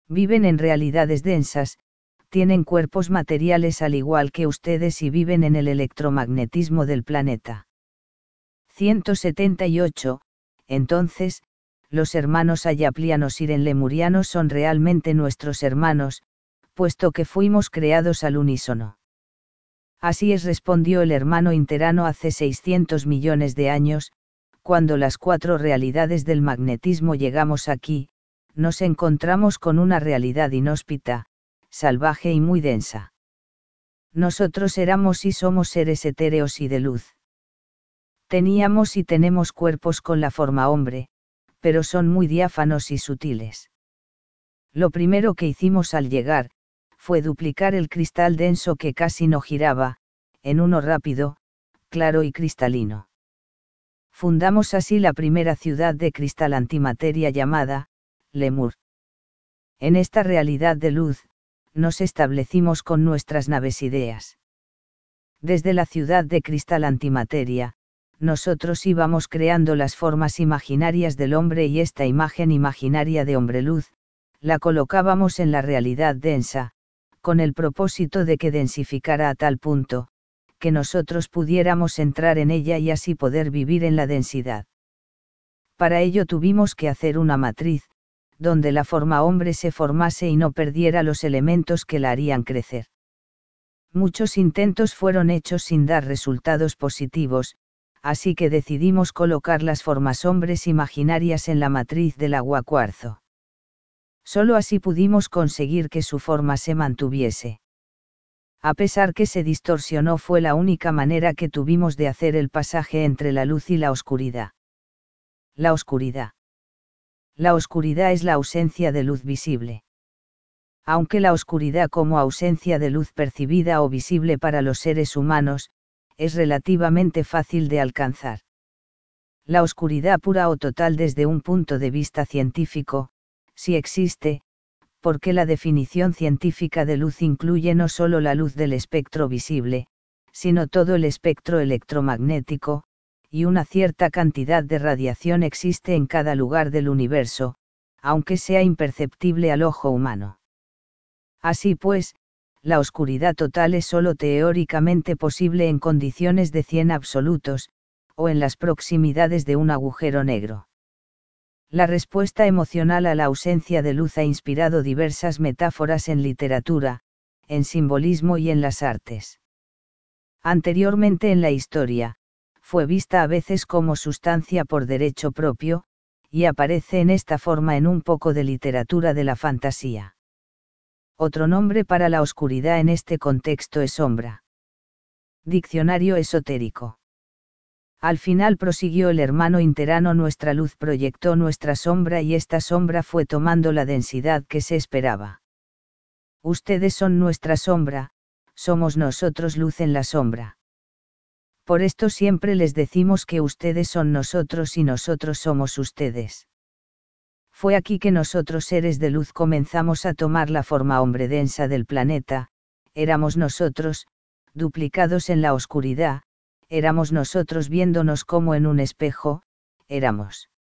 Viven en realidades densas, tienen cuerpos materiales al igual que ustedes y viven en el electromagnetismo del planeta. 178. Entonces, los hermanos ayaplianos lemurianos son realmente nuestros hermanos, puesto que fuimos creados al unísono. Así es, respondió el hermano interano hace 600 millones de años, cuando las 4 realidades del magnetismo llegamos aquí, nos encontramos con una realidad inhóspita, salvaje y muy densa. Nosotros éramos y somos seres etéreos y de luz. Teníamos y tenemos cuerpos con la forma hombre, pero son muy diáfanos y sutiles. Lo primero que hicimos al llegar, fue duplicar el cristal denso que casi no giraba, en uno rápido, claro y cristalino. Fundamos así la primera ciudad de cristal antimateria llamada, Lemur. En esta realidad de luz, nos establecimos con nuestras naves ideas. Desde la ciudad de cristal antimateria, nosotros íbamos creando las formas imaginarias del hombre y esta imagen imaginaria de hombre-luz, la colocábamos en la realidad densa, con el propósito de que densificara a tal punto, que nosotros pudiéramos entrar en ella y así poder vivir en la densidad. Para ello tuvimos que hacer una matriz, donde la forma hombre se formase y no perdiera los elementos que la harían crecer. Muchos intentos fueron hechos sin dar resultados positivos, así que decidimos colocar las formas hombres imaginarias en la matriz del agua cuarzo. Solo así pudimos conseguir que su forma se mantuviese. A pesar que se distorsionó, fue la única manera que tuvimos de hacer el pasaje entre la luz y la oscuridad. La oscuridad. La oscuridad es la ausencia de luz visible. Aunque la oscuridad como ausencia de luz percibida o visible para los seres humanos, es relativamente fácil de alcanzar. La oscuridad pura o total desde un punto de vista científico, sí existe, porque la definición científica de luz incluye no solo la luz del espectro visible, sino todo el espectro electromagnético, y una cierta cantidad de radiación existe en cada lugar del universo, aunque sea imperceptible al ojo humano. Así pues, la oscuridad total es solo teóricamente posible en condiciones de 100 absolutos, o en las proximidades de un agujero negro. La respuesta emocional a la ausencia de luz ha inspirado diversas metáforas en literatura, en simbolismo y en las artes. Anteriormente en la historia, fue vista a veces como sustancia por derecho propio, y aparece en esta forma en un poco de literatura de la fantasía. Otro nombre para la oscuridad en este contexto es sombra. Diccionario esotérico. Al final, prosiguió el hermano interano, nuestra luz proyectó nuestra sombra y esta sombra fue tomando la densidad que se esperaba. Ustedes son nuestra sombra, somos nosotros luz en la sombra. Por esto siempre les decimos que ustedes son nosotros y nosotros somos ustedes. Fue aquí que nosotros seres de luz comenzamos a tomar la forma hombre densa del planeta, éramos nosotros, duplicados en la oscuridad, éramos nosotros viéndonos como en un espejo, éramos